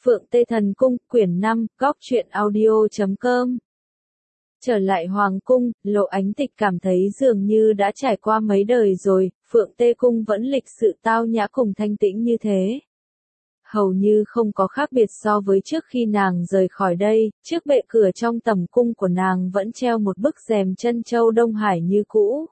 Phượng Tê Thần Cung, quyển 5, góc truyện audio.com. Trở lại Hoàng Cung, Lộ Ánh Tịch cảm thấy dường như đã trải qua mấy đời rồi, Phượng Tê Cung vẫn lịch sự tao nhã cùng thanh tĩnh như thế. Hầu như không có khác biệt so với trước khi nàng rời khỏi đây, trước bệ cửa trong tầm cung của nàng vẫn treo một bức rèm trân châu Đông Hải như cũ.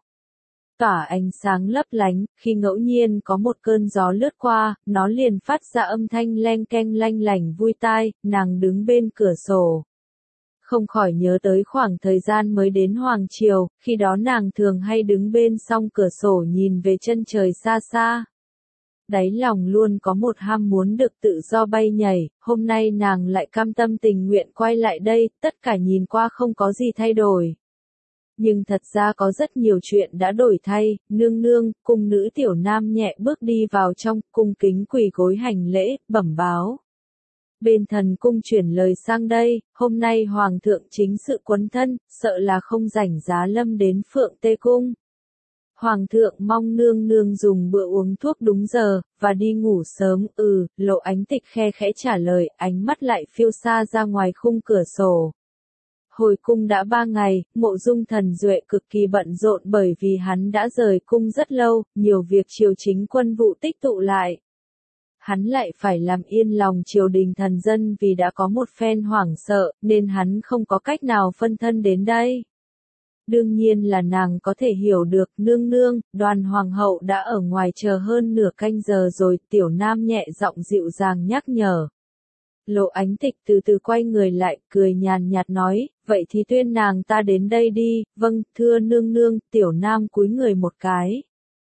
Tỏa ánh sáng lấp lánh, khi ngẫu nhiên có một cơn gió lướt qua, nó liền phát ra âm thanh leng keng lanh lảnh vui tai, nàng đứng bên cửa sổ. Không khỏi nhớ tới khoảng thời gian mới đến Hoàng Triều, khi đó nàng thường hay đứng bên song cửa sổ nhìn về chân trời xa xa. Đáy lòng luôn có một ham muốn được tự do bay nhảy, hôm nay nàng lại cam tâm tình nguyện quay lại đây, tất cả nhìn qua không có gì thay đổi. Nhưng thật ra có rất nhiều chuyện đã đổi thay, nương nương, cung nữ tiểu nam nhẹ bước đi vào trong, cung kính quỳ gối hành lễ, bẩm báo. Bên thần cung chuyển lời sang đây, hôm nay hoàng thượng chính sự quấn thân, sợ là không rảnh giá lâm đến Phượng Tê Cung. Hoàng thượng mong nương nương dùng bữa uống thuốc đúng giờ, và đi ngủ sớm, Lộ Ánh Tịch khe khẽ trả lời, ánh mắt lại phiêu xa ra ngoài khung cửa sổ. Hồi cung đã 3 ngày, Mộ Dung Thần Duệ cực kỳ bận rộn bởi vì hắn đã rời cung rất lâu, nhiều việc triều chính quân vụ tích tụ lại. Hắn lại phải làm yên lòng triều đình thần dân vì đã có một phen hoảng sợ, nên hắn không có cách nào phân thân đến đây. Đương nhiên là nàng có thể hiểu được, nương nương, Đoàn hoàng hậu đã ở ngoài chờ hơn nửa canh giờ rồi, tiểu nam nhẹ giọng dịu dàng nhắc nhở. Lộ Ánh Tịch từ từ quay người lại, cười nhàn nhạt nói, vậy thì tuyên nàng ta đến đây đi, vâng, thưa nương nương, tiểu nam cúi người một cái.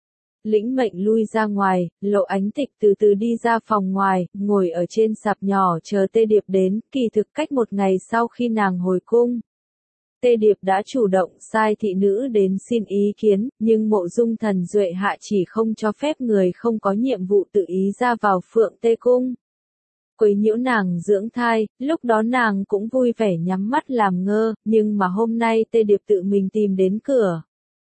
Lĩnh mệnh lui ra ngoài, Lộ Ánh Tịch từ từ đi ra phòng ngoài, ngồi ở trên sạp nhỏ chờ Tê Điệp đến, kỳ thực cách một ngày sau khi nàng hồi cung. Tê Điệp đã chủ động sai thị nữ đến xin ý kiến, nhưng Mộ Dung Thần Duệ hạ chỉ không cho phép người không có nhiệm vụ tự ý ra vào Phượng Tê Cung. Quấy nhiễu nàng dưỡng thai, lúc đó nàng cũng vui vẻ nhắm mắt làm ngơ, nhưng mà hôm nay Tê Điệp tự mình tìm đến cửa.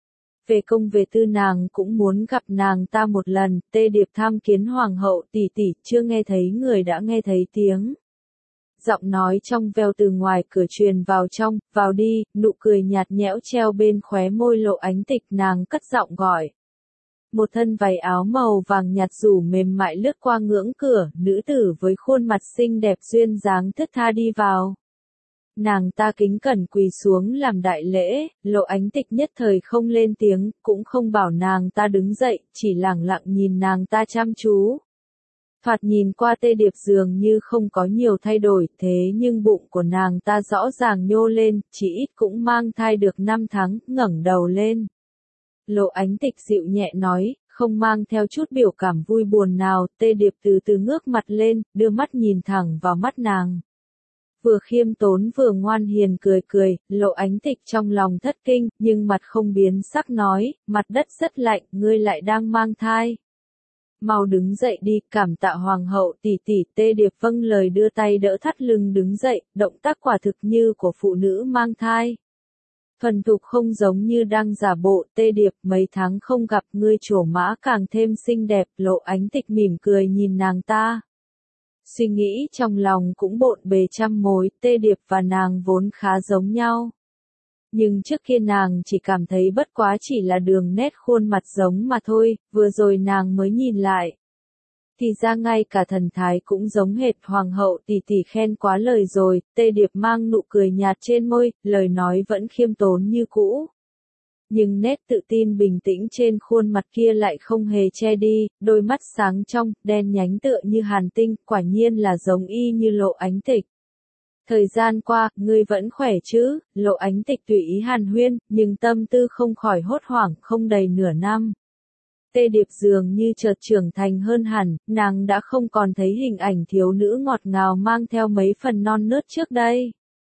Về công về tư nàng cũng muốn gặp nàng ta một lần, Tê Điệp tham kiến hoàng hậu, tỷ tỷ, chưa nghe thấy người đã nghe thấy tiếng. Giọng nói trong veo từ ngoài cửa truyền vào trong, vào đi, nụ cười nhạt nhẽo treo bên khóe môi Lộ Ánh Tịch, nàng cất giọng gọi. Một thân váy áo màu vàng nhạt rủ mềm mại lướt qua ngưỡng cửa, nữ tử với khuôn mặt xinh đẹp duyên dáng thướt tha đi vào. Nàng ta kính cẩn quỳ xuống làm đại lễ, Lộ Ánh Tịch nhất thời không lên tiếng, cũng không bảo nàng ta đứng dậy, chỉ lẳng lặng nhìn nàng ta chăm chú. Thoạt nhìn qua Tê Điệp dường như không có nhiều thay đổi, thế nhưng bụng của nàng ta rõ ràng nhô lên, chỉ ít cũng mang thai được 5 tháng, ngẩng đầu lên. Lộ Ánh Tịch dịu nhẹ nói, không mang theo chút biểu cảm vui buồn nào, Tê Điệp từ từ ngước mặt lên, đưa mắt nhìn thẳng vào mắt nàng. Vừa khiêm tốn vừa ngoan hiền cười cười, Lộ Ánh Tịch trong lòng thất kinh, nhưng mặt không biến sắc nói, mặt đất rất lạnh, ngươi lại đang mang thai. Mau đứng dậy đi, cảm tạ hoàng hậu, tỷ tỷ. Tê Điệp vâng lời đưa tay đỡ thắt lưng đứng dậy, động tác quả thực như của phụ nữ mang thai. Thuần thục không giống như đang giả bộ, Tê Điệp, mấy tháng không gặp ngươi trổ mã càng thêm xinh đẹp, Lộ Ánh Tịch mỉm cười nhìn nàng ta. Suy nghĩ trong lòng cũng bộn bề trăm mối, Tê Điệp và nàng vốn khá giống nhau. Nhưng trước kia nàng chỉ cảm thấy bất quá chỉ là đường nét khuôn mặt giống mà thôi, vừa rồi nàng mới nhìn lại. Thì ra ngay cả thần thái cũng giống hệt, hoàng hậu tỷ tỷ khen quá lời rồi, Tê Điệp mang nụ cười nhạt trên môi, lời nói vẫn khiêm tốn như cũ. Nhưng nét tự tin bình tĩnh trên khuôn mặt kia lại không hề che đi, đôi mắt sáng trong, đen nhánh tựa như hàn tinh, quả nhiên là giống y như Lộ Ánh Tịch. Thời gian qua, ngươi vẫn khỏe chứ? Lộ Ánh Tịch tùy ý hàn huyên, nhưng tâm tư không khỏi hốt hoảng, không đầy nửa năm. Tê Điệp dường như chợt trưởng thành hơn hẳn, nàng đã không còn thấy hình ảnh thiếu nữ ngọt ngào mang theo mấy phần non nớt trước đây.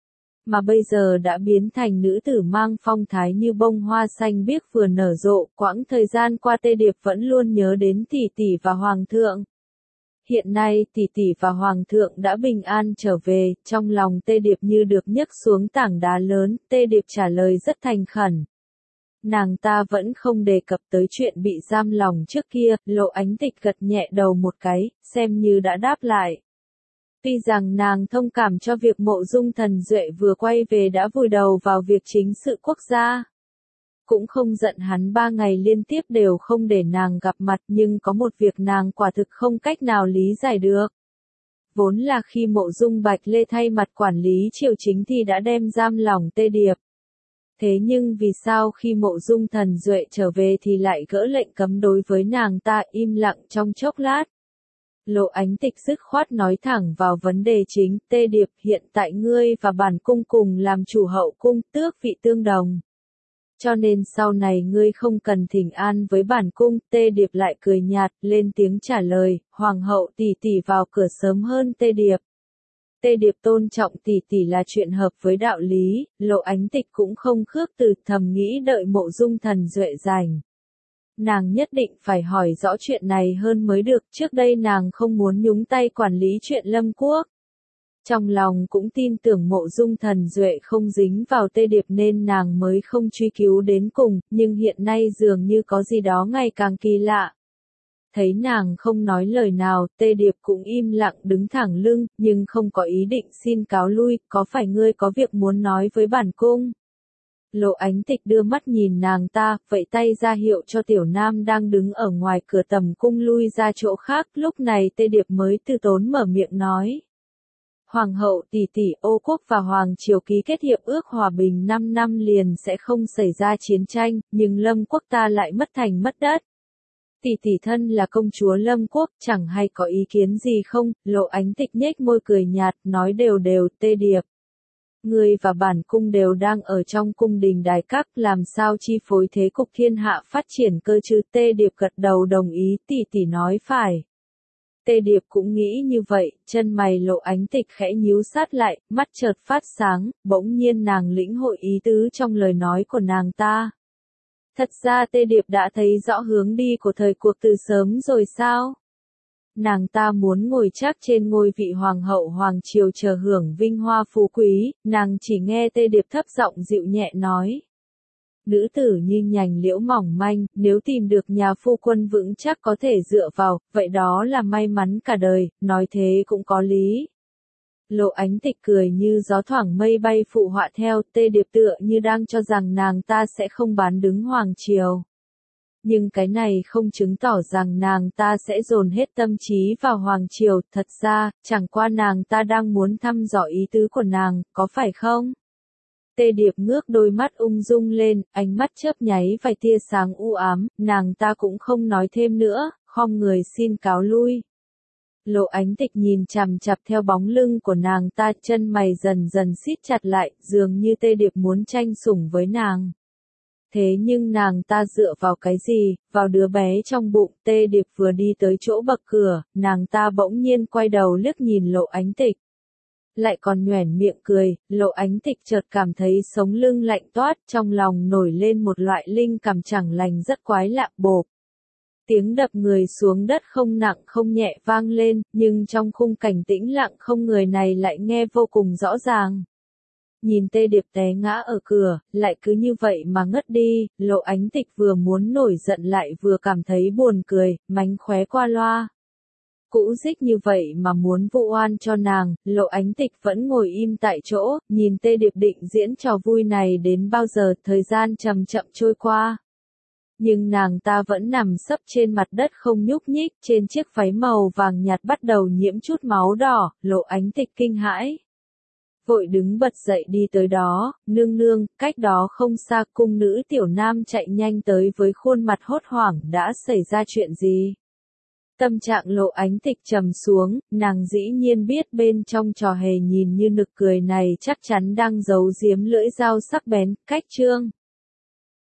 Mà bây giờ đã biến thành nữ tử mang phong thái như bông hoa xanh biếc vừa nở rộ, quãng thời gian qua Tê Điệp vẫn luôn nhớ đến tỷ tỷ và hoàng thượng. Hiện nay tỷ tỷ và hoàng thượng đã bình an trở về, trong lòng Tê Điệp như được nhấc xuống tảng đá lớn, Tê Điệp trả lời rất thành khẩn. Nàng ta vẫn không đề cập tới chuyện bị giam lòng trước kia, Lộ Ánh Tịch gật nhẹ đầu một cái, xem như đã đáp lại. Tuy rằng nàng thông cảm cho việc Mộ Dung Thần Duệ vừa quay về đã vùi đầu vào việc chính sự quốc gia. Cũng không giận hắn 3 ngày liên tiếp đều không để nàng gặp mặt, nhưng có một việc nàng quả thực không cách nào lý giải được. Vốn là khi Mộ Dung Bạch Lê thay mặt quản lý triều chính thì đã đem giam lỏng Tê Điệp. Thế nhưng vì sao khi Mộ Dung Thần Duệ trở về thì lại gỡ lệnh cấm đối với nàng ta, im lặng trong chốc lát. Lộ Ánh Tịch dứt khoát nói thẳng vào vấn đề chính, Tê Điệp, hiện tại ngươi và bản cung cùng làm chủ hậu cung, tước vị tương đồng. Cho nên sau này ngươi không cần thỉnh an với bản cung. Tê Điệp lại cười nhạt, lên tiếng trả lời, hoàng hậu tỷ tỷ vào cửa sớm hơn Tê Điệp. Tê Điệp tôn trọng tỷ tỷ là chuyện hợp với đạo lý, Lộ Ánh Tịch cũng không khước từ, thầm nghĩ đợi Mộ Dung Thần Duệ rảnh. Nàng nhất định phải hỏi rõ chuyện này hơn mới được, trước đây nàng không muốn nhúng tay quản lý chuyện Lâm Quốc. Trong lòng cũng tin tưởng Mộ Dung Thần Duệ không dính vào Tê Điệp nên nàng mới không truy cứu đến cùng, nhưng hiện nay dường như có gì đó ngày càng kỳ lạ. Thấy nàng không nói lời nào, Tê Điệp cũng im lặng đứng thẳng lưng, nhưng không có ý định xin cáo lui, có phải ngươi có việc muốn nói với bản cung? Lộ Ánh Tịch đưa mắt nhìn nàng ta, vẫy tay ra hiệu cho Tiểu Nam đang đứng ở ngoài cửa tầm cung lui ra chỗ khác, lúc này Tê Điệp mới từ tốn mở miệng nói. Hoàng hậu tỷ tỷ, Ô quốc và Hoàng triều ký kết hiệp ước hòa bình 5 năm liền sẽ không xảy ra chiến tranh, nhưng Lâm quốc ta lại mất thành mất đất. Tỷ tỷ thân là công chúa Lâm quốc, chẳng hay có ý kiến gì không? Lộ Ánh Tịch nhếch môi cười nhạt, nói đều đều, Tê Điệp. Ngươi và bản cung đều đang ở trong cung đình đài các, làm sao chi phối thế cục thiên hạ phát triển cơ chứ? Tê Điệp gật đầu đồng ý, tỷ tỷ nói phải. Tê Điệp cũng nghĩ như vậy, chân mày Lộ Ánh Tịch khẽ nhíu sát lại, mắt chợt phát sáng, bỗng nhiên nàng lĩnh hội ý tứ trong lời nói của nàng ta. Thật ra Tê Điệp đã thấy rõ hướng đi của thời cuộc từ sớm rồi sao? Nàng ta muốn ngồi chắc trên ngôi vị hoàng hậu hoàng triều chờ hưởng vinh hoa phú quý, nàng chỉ nghe Tê Điệp thấp giọng dịu nhẹ nói. Nữ tử như nhành liễu mỏng manh, nếu tìm được nhà phu quân vững chắc có thể dựa vào, vậy đó là may mắn cả đời, nói thế cũng có lý. Lộ Ánh Tịch cười như gió thoảng mây bay phụ họa theo, Tê Điệp tựa như đang cho rằng nàng ta sẽ không bán đứng hoàng triều. Nhưng cái này không chứng tỏ rằng nàng ta sẽ dồn hết tâm trí vào hoàng triều, thật ra, chẳng qua nàng ta đang muốn thăm dò ý tứ của nàng, có phải không? Tê Điệp ngước đôi mắt ung dung lên, ánh mắt chớp nháy vài tia sáng u ám, nàng ta cũng không nói thêm nữa, khom người xin cáo lui. Lộ Ánh Tịch nhìn chằm chằm theo bóng lưng của nàng ta, chân mày dần dần siết chặt lại, dường như Tê Điệp muốn tranh sủng với nàng. Thế nhưng nàng ta dựa vào cái gì, vào đứa bé trong bụng? Tê Điệp vừa đi tới chỗ bậc cửa, nàng ta bỗng nhiên quay đầu liếc nhìn Lộ Ánh Tịch. Lại còn nhoẻn miệng cười, Lộ Ánh Tịch chợt cảm thấy sống lưng lạnh toát, trong lòng nổi lên một loại linh cảm chẳng lành rất quái lạ, bộp. Tiếng đập người xuống đất không nặng không nhẹ vang lên, nhưng trong khung cảnh tĩnh lặng không người này lại nghe vô cùng rõ ràng. Nhìn Tê Điệp té ngã ở cửa, lại cứ như vậy mà ngất đi, Lộ Ánh Tịch vừa muốn nổi giận lại vừa cảm thấy buồn cười, mánh khóe qua loa. Cũ dích như vậy mà muốn vụ oan cho nàng, Lộ Ánh Tịch vẫn ngồi im tại chỗ, nhìn Tê Điệp định diễn trò vui này đến bao giờ, thời gian chậm chậm trôi qua. Nhưng nàng ta vẫn nằm sấp trên mặt đất không nhúc nhích, trên chiếc váy màu vàng nhạt bắt đầu nhiễm chút máu đỏ, Lộ Ánh Tịch kinh hãi. Vội đứng bật dậy đi tới đó, nương nương, cách đó không xa cung nữ Tiểu Nam chạy nhanh tới với khuôn mặt hốt hoảng, đã xảy ra chuyện gì? Tâm trạng Lộ Ánh Tịch trầm xuống, nàng dĩ nhiên biết bên trong trò hề nhìn như nực cười này chắc chắn đang giấu giếm lưỡi dao sắc bén, cách chương.